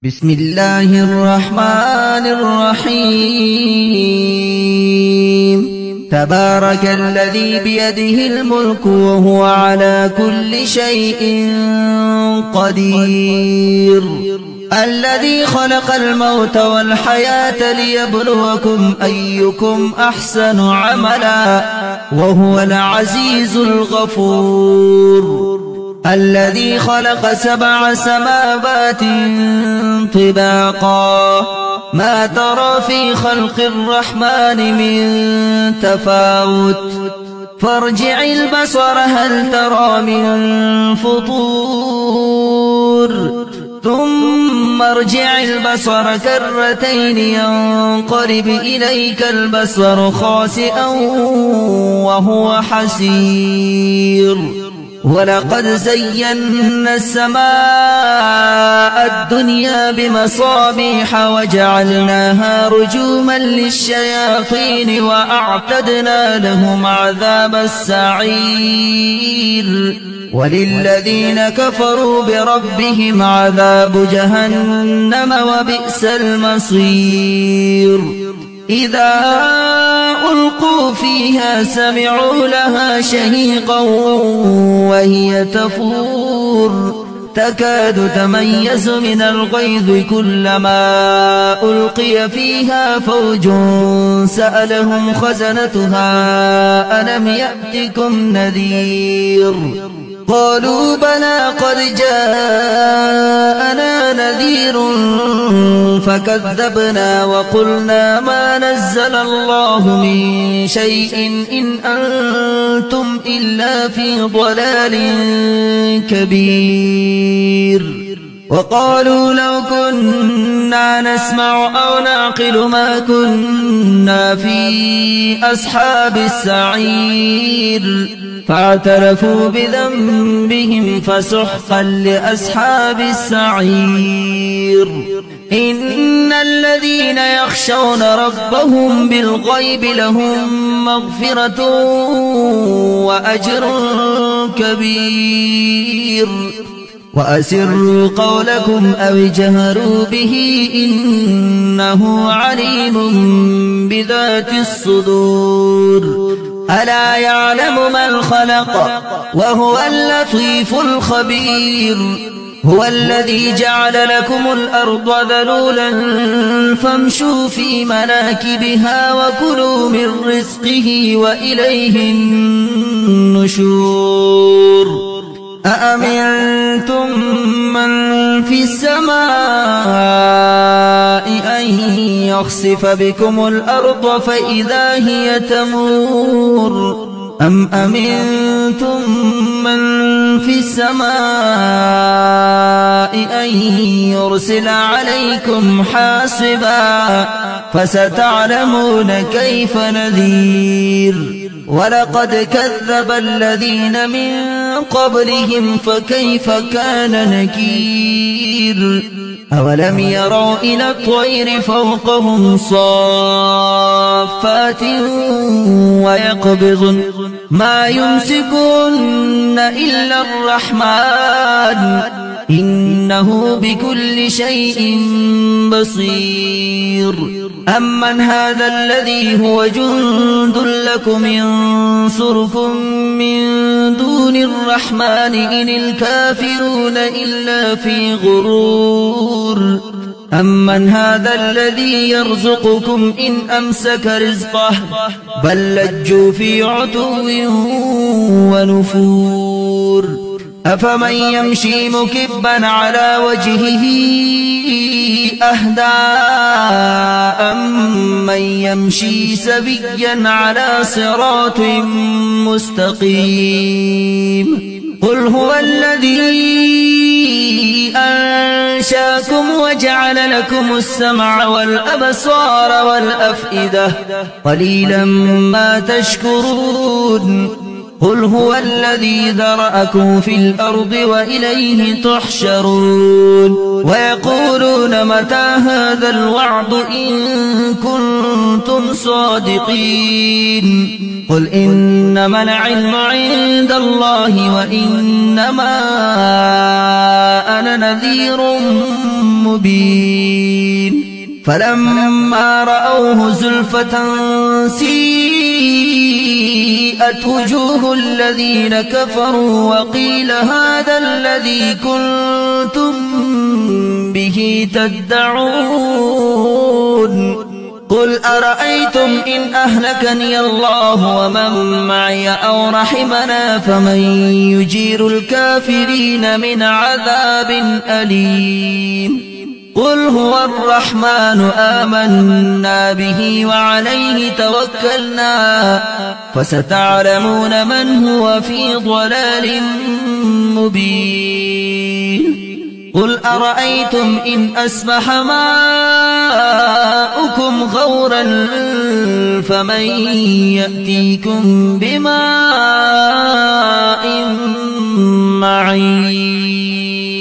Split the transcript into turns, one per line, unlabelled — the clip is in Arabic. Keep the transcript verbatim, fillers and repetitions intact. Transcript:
بسم الله الرحمن الرحيم تبارك الذي بيده الملك وهو على كل شيء قدير الذي خلق الموت والحياة ليبلوكم أيكم أحسن عملا وهو العزيز الغفور الذي خلق سبع سماوات طباقا ما ترى في خلق الرحمن من تفاوت فارجع البصر هل ترى من فطور ثم ارجع البصر كرتين ينقلب إليك البصر خاسئا وهو حسير ولقد زينا السماء الدنيا بمصابيح وجعلناها رجوما للشياطين وأعتدنا لهم عذاب السعير وللذين كفروا بربهم عذاب جهنم وبئس المصير إذا ألقوا فيها سمعوا لها شهيقا وهي تفور تكاد تميز من الغيظ كلما ألقي فيها فوج سألهم خزنتها ألم يأتكم نذير قالوا بلى قد جاءنا نذير فكذبنا وقلنا ما نزل الله من شيء إن أنتم إلا في ضلال كبير وقالوا لو كنا نسمع أو نعقل ما كنا في أصحاب السعير فاعترفوا بذنبهم فسحقا لأصحاب السعير إن الذين يخشون ربهم بالغيب لهم مغفرة وأجر كبير وأسروا قولكم أو اجهروا به إنه عليم بذات الصدور ألا يعلم من خلق وهو اللطيف الخبير هو الذي جعل لكم الأرض ذلولا فامشوا في مناكبها وكلوا من رزقه وإليه النشور أأمنتم من في السماء أن يخسف بكم الأرض فإذا هي تمور أم أمنتم من في السماء أن يرسل عليكم حاصبا فستعلمون كيف نذير ولقد كذب الذين من قبلهم فكيف كان نكير أولم يروا إلى الطير فوقهم صافات ويقبضن ما يمسكن إلا الرحمن إنه بكل شيء بصير أمن هذا الذي هو جند لكم ينصركم من دون الرحمن إن الكافرون إلا في غرور أمن هذا الذي يرزقكم إن أمسك رزقه بل لجوا في عتو ونفور أفمن يمشي مكبا على وجهه أهدى أمن يمشي سبيا على صراط مستقيم قل هو الذي أنشاكم وجعل لكم السمع والأبصار والأفئدة قليلا ما تشكرون قل هو الذي ذرأكم في الأرض وإليه تحشرون ويقولون متى هذا الوعد إن كنتم صادقين قل إنما العلم عند الله وإنما أنا نذير مبين فلما رأوه زلفة سيئت وجوه الذين كفروا وقيل هذا الذي كنتم به تدعون قل أرأيتم إن أهلكني الله ومن معي أو رحمنا فمن يجير الكافرين من عذاب أليم قل هو الرحمن آمنا به وعليه توكلنا فستعلمون من هو في ضلال مبين قل أرأيتم إن أصبح ماؤكم غورا فمن يأتيكم بماء معين